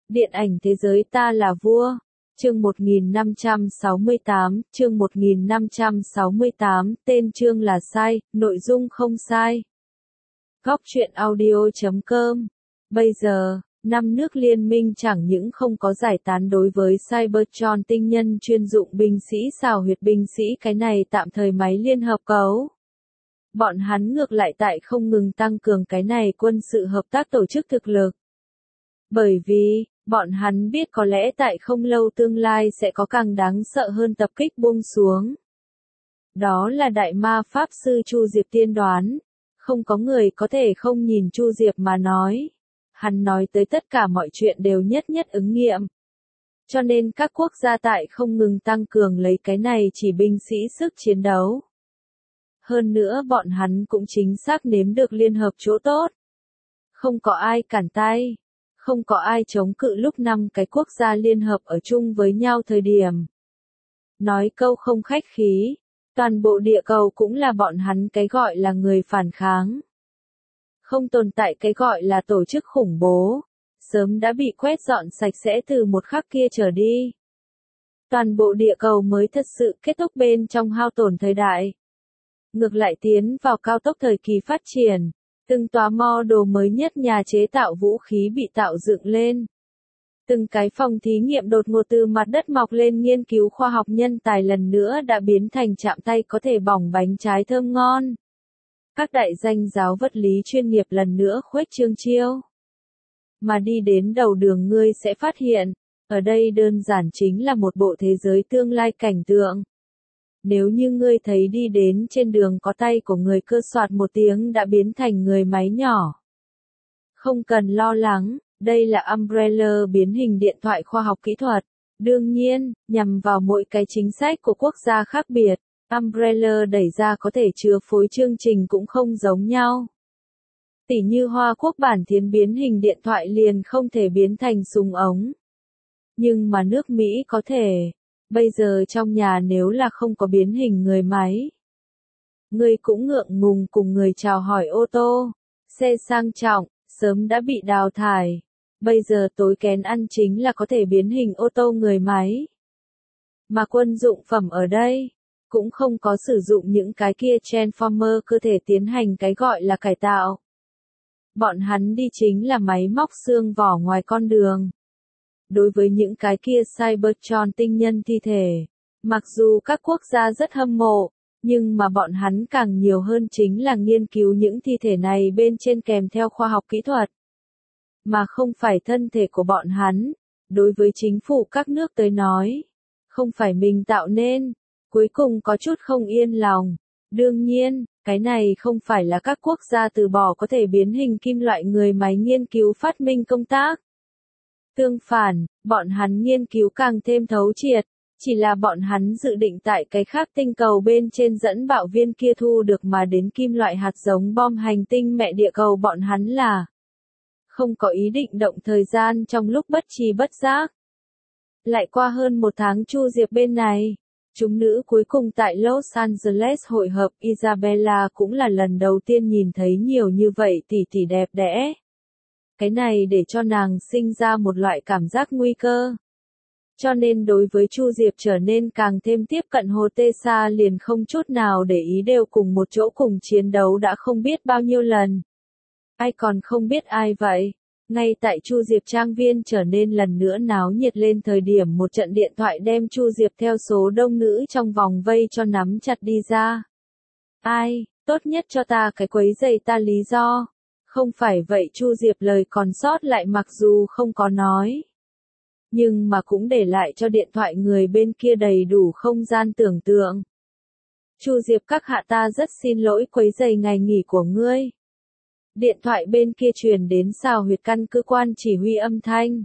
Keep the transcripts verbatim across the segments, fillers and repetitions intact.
Điện ảnh thế giới ta là vua. Chương một nghìn năm trăm sáu mươi tám, chương một nghìn năm trăm sáu mươi tám, tên chương là sai, nội dung không sai. Góc truyện audio chấm com. Bây giờ, năm nước liên minh chẳng những không có giải tán đối với Cybertron tinh nhân chuyên dụng binh sĩ xào huyệt binh sĩ cái này tạm thời máy liên hợp cấu. Bọn hắn ngược lại tại không ngừng tăng cường cái này quân sự hợp tác tổ chức thực lực. Bởi vì, bọn hắn biết có lẽ tại không lâu tương lai sẽ có càng đáng sợ hơn tập kích buông xuống. Đó là đại ma pháp sư Chu Diệp tiên đoán. Không có người có thể không nhìn Chu Diệp mà nói. Hắn nói tới tất cả mọi chuyện đều nhất nhất ứng nghiệm. Cho nên các quốc gia tại không ngừng tăng cường lấy cái này chỉ binh sĩ sức chiến đấu. Hơn nữa bọn hắn cũng chính xác nếm được liên hợp chỗ tốt. Không có ai cản tay. Không có ai chống cự lúc năm cái quốc gia liên hợp ở chung với nhau thời điểm. Nói câu không khách khí, toàn bộ địa cầu cũng là bọn hắn cái gọi là người phản kháng. Không tồn tại cái gọi là tổ chức khủng bố, sớm đã bị quét dọn sạch sẽ từ một khắc kia trở đi. Toàn bộ địa cầu mới thật sự kết thúc bên trong hao tổn thời đại. Ngược lại tiến vào cao tốc thời kỳ phát triển. Từng tòa model mới nhất nhà chế tạo vũ khí bị tạo dựng lên. Từng cái phòng thí nghiệm đột ngột từ mặt đất mọc lên nghiên cứu khoa học nhân tài lần nữa đã biến thành chạm tay có thể bỏng bánh trái thơm ngon. Các đại danh giáo vật lý chuyên nghiệp lần nữa khuếch trương chiêu. Mà đi đến đầu đường ngươi sẽ phát hiện, ở đây đơn giản chính là một bộ thế giới tương lai cảnh tượng. Nếu như ngươi thấy đi đến trên đường có tay của người cơ soạt một tiếng đã biến thành người máy nhỏ. Không cần lo lắng, đây là Umbrella biến hình điện thoại khoa học kỹ thuật. Đương nhiên, nhằm vào mỗi cái chính sách của quốc gia khác biệt, Umbrella đẩy ra có thể chứa phối chương trình cũng không giống nhau. Tỉ như Hoa Quốc bản thiến biến hình điện thoại liền không thể biến thành súng ống. Nhưng mà nước Mỹ có thể. Bây giờ trong nhà nếu là không có biến hình người máy. Người cũng ngượng ngùng cùng người chào hỏi ô tô, xe sang trọng, sớm đã bị đào thải. Bây giờ tối kén ăn chính là có thể biến hình ô tô người máy. Mà quân dụng phẩm ở đây, cũng không có sử dụng những cái kia transformer cơ thể tiến hành cái gọi là cải tạo. Bọn hắn đi chính là máy móc xương vỏ ngoài con đường. Đối với những cái kia Cybertron tinh nhân thi thể, mặc dù các quốc gia rất hâm mộ, nhưng mà bọn hắn càng nhiều hơn chính là nghiên cứu những thi thể này bên trên kèm theo khoa học kỹ thuật. Mà không phải thân thể của bọn hắn, đối với chính phủ các nước tới nói, không phải mình tạo nên, cuối cùng có chút không yên lòng. Đương nhiên, cái này không phải là các quốc gia từ bỏ có thể biến hình kim loại người máy nghiên cứu phát minh công tác. Tương phản, bọn hắn nghiên cứu càng thêm thấu triệt, chỉ là bọn hắn dự định tại cái khác tinh cầu bên trên dẫn bạo viên kia thu được mà đến kim loại hạt giống bom hành tinh mẹ địa cầu bọn hắn là không có ý định động thời gian trong lúc bất tri bất giác. Lại qua hơn một tháng Chu Diệp bên này, chúng nữ cuối cùng tại Los Angeles hội hợp. Isabella cũng là lần đầu tiên nhìn thấy nhiều như vậy tỷ tỷ đẹp đẽ. Cái này để cho nàng sinh ra một loại cảm giác nguy cơ. Cho nên đối với Chu Diệp trở nên càng thêm tiếp cận Hồ Tê Sa liền không chút nào để ý đều cùng một chỗ cùng chiến đấu đã không biết bao nhiêu lần. Ai còn không biết ai vậy? Ngay tại Chu Diệp trang viên trở nên lần nữa náo nhiệt lên thời điểm một trận điện thoại đem Chu Diệp theo số đông nữ trong vòng vây cho nắm chặt đi ra. Ai, tốt nhất cho ta cái quấy giày ta lý do. Không phải vậy Chu Diệp lời còn sót lại mặc dù không có nói. Nhưng mà cũng để lại cho điện thoại người bên kia đầy đủ không gian tưởng tượng. Chu Diệp các hạ ta rất xin lỗi quấy rầy ngày nghỉ của ngươi. Điện thoại bên kia truyền đến xào huyệt căn cứ quan chỉ huy âm thanh.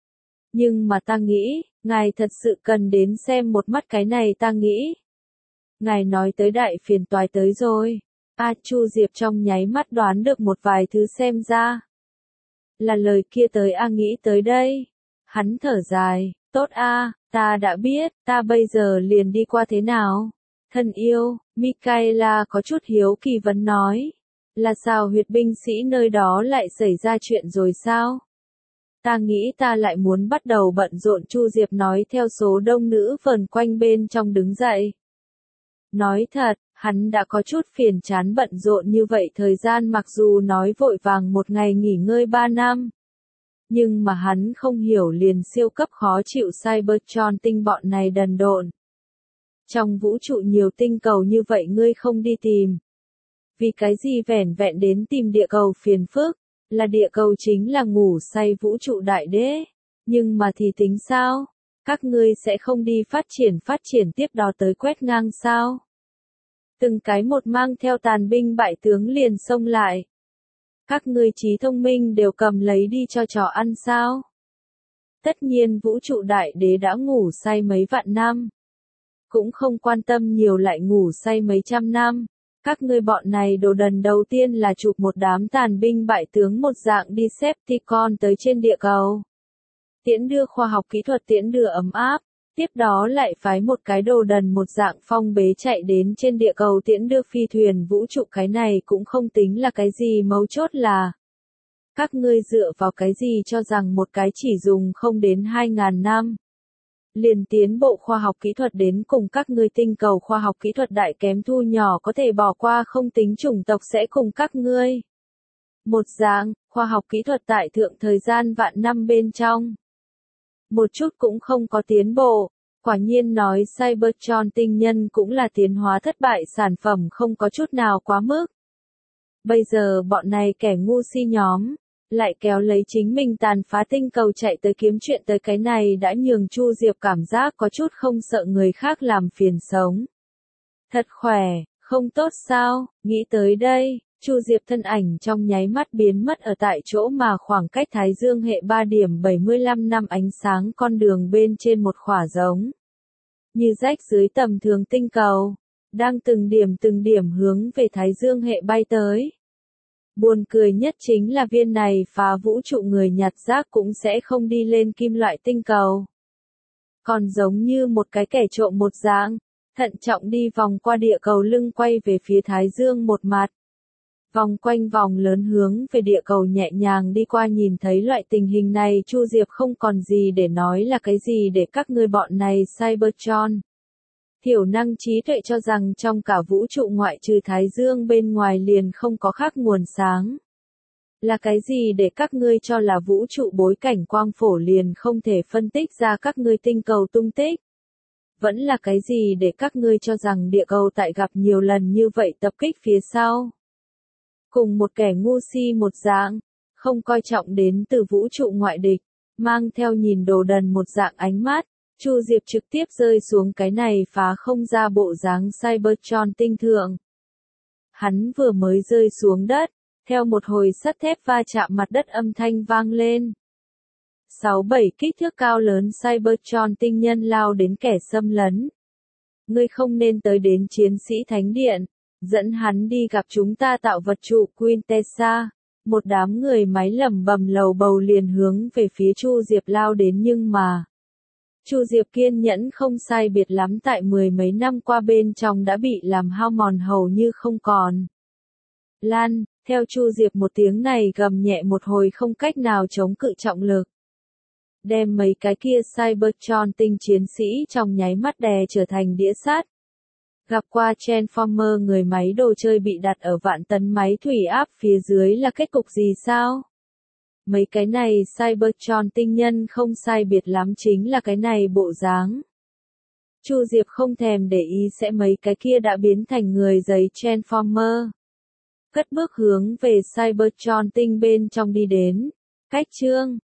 Nhưng mà ta nghĩ, ngài thật sự cần đến xem một mắt cái này ta nghĩ. Ngài nói tới đại phiền toái tới rồi. A à, Chu Diệp trong nháy mắt đoán được một vài thứ xem ra. Là lời kia tới A à, nghĩ tới đây. Hắn thở dài, tốt A, à, ta đã biết, ta bây giờ liền đi qua thế nào? Thân yêu, Michaela có chút hiếu kỳ vấn nói. Là sao huyệt binh sĩ nơi đó lại xảy ra chuyện rồi sao? Ta nghĩ ta lại muốn bắt đầu bận rộn, Chu Diệp nói theo số đông nữ vờn quanh bên trong đứng dậy. Nói thật, hắn đã có chút phiền chán bận rộn như vậy thời gian, mặc dù nói vội vàng một ngày nghỉ ngơi ba năm. Nhưng mà hắn không hiểu liền siêu cấp khó chịu Cybertron tinh bọn này đần độn. Trong vũ trụ nhiều tinh cầu như vậy ngươi không đi tìm. Vì cái gì vẻn vẹn đến tìm địa cầu phiền phức, là địa cầu chính là ngủ say vũ trụ đại đế. Nhưng mà thì tính sao? Các ngươi sẽ không đi phát triển phát triển tiếp đó tới quét ngang sao? Từng cái một mang theo tàn binh bại tướng liền xông lại. Các ngươi trí thông minh đều cầm lấy đi cho chó ăn sao? Tất nhiên vũ trụ đại đế đã ngủ say mấy vạn năm. Cũng không quan tâm nhiều lại ngủ say mấy trăm năm. Các ngươi bọn này đồ đần, đầu tiên là chụp một đám tàn binh bại tướng một dạng đi Decepticon tới trên địa cầu. Tiễn đưa khoa học kỹ thuật, tiễn đưa ấm áp. Tiếp đó lại phái một cái đồ đần một dạng phong bế chạy đến trên địa cầu tiễn đưa phi thuyền vũ trụ, cái này cũng không tính là cái gì, mấu chốt là các ngươi dựa vào cái gì cho rằng một cái chỉ dùng không đến hai ngàn năm. Liền tiến bộ khoa học kỹ thuật đến cùng các ngươi tinh cầu khoa học kỹ thuật đại kém thu nhỏ có thể bỏ qua, không tính chủng tộc sẽ cùng các ngươi. Một dạng, khoa học kỹ thuật tại thượng thời gian vạn năm bên trong. Một chút cũng không có tiến bộ, quả nhiên nói Cybertron tinh nhân cũng là tiến hóa thất bại sản phẩm, không có chút nào quá mức. Bây giờ bọn này kẻ ngu si nhóm, lại kéo lấy chính mình tàn phá tinh cầu chạy tới kiếm chuyện, tới cái này đã nhường Chu Diệp cảm giác có chút không sợ người khác làm phiền sống. Thật khỏe, không tốt sao? Nghĩ tới đây, Chu Diệp thân ảnh trong nháy mắt biến mất ở tại chỗ mà khoảng cách Thái Dương hệ ba điểm bảy mươi lăm năm ánh sáng con đường bên trên một khỏa giống như rách dưới tầm thường tinh cầu, đang từng điểm từng điểm hướng về Thái Dương hệ bay tới. Buồn cười nhất chính là viên này phá vũ trụ người nhặt rác cũng sẽ không đi lên kim loại tinh cầu. Còn giống như một cái kẻ trộm một dạng, thận trọng đi vòng qua địa cầu, lưng quay về phía Thái Dương một mặt. Vòng quanh vòng lớn hướng về địa cầu nhẹ nhàng đi qua. Nhìn thấy loại tình hình này, Chu Diệp không còn gì để nói là cái gì để các ngươi bọn này Cybertron thiểu năng trí tuệ cho rằng trong cả vũ trụ ngoại trừ Thái Dương bên ngoài liền không có khác nguồn sáng. Là cái gì để các ngươi cho là vũ trụ bối cảnh quang phổ liền không thể phân tích ra các ngươi tinh cầu tung tích? Vẫn là cái gì để các ngươi cho rằng địa cầu tại gặp nhiều lần như vậy tập kích phía sau? Cùng một kẻ ngu si một dạng, không coi trọng đến từ vũ trụ ngoại địch, mang theo nhìn đồ đần một dạng ánh mắt, Chu Diệp trực tiếp rơi xuống cái này phá không ra bộ dáng Cybertron tinh thượng. Hắn vừa mới rơi xuống đất, theo một hồi sắt thép va chạm mặt đất âm thanh vang lên. Sáu bảy kích thước cao lớn Cybertron tinh nhân lao đến kẻ xâm lấn. Ngươi không nên tới đến chiến sĩ thánh điện, dẫn hắn đi gặp chúng ta tạo vật trụ Quintessa. Một đám người máy lẩm bẩm lầu bầu liền hướng về phía Chu Diệp lao đến, nhưng mà Chu Diệp kiên nhẫn không sai biệt lắm tại mười mấy năm qua bên trong đã bị làm hao mòn hầu như không còn. Lan, theo Chu Diệp một tiếng này gầm nhẹ một hồi không cách nào chống cự trọng lực. Đem mấy cái kia Cybertron tinh chiến sĩ trong nháy mắt đè trở thành đĩa sắt. Gặp qua Transformer người máy đồ chơi bị đặt ở vạn tấn máy thủy áp phía dưới là kết cục gì sao? Mấy cái này Cybertron tinh nhân không sai biệt lắm chính là cái này bộ dáng. Chu Diệp không thèm để ý sẽ mấy cái kia đã biến thành người giấy Transformer. Cất bước hướng về Cybertron tinh bên trong đi đến. Cách chương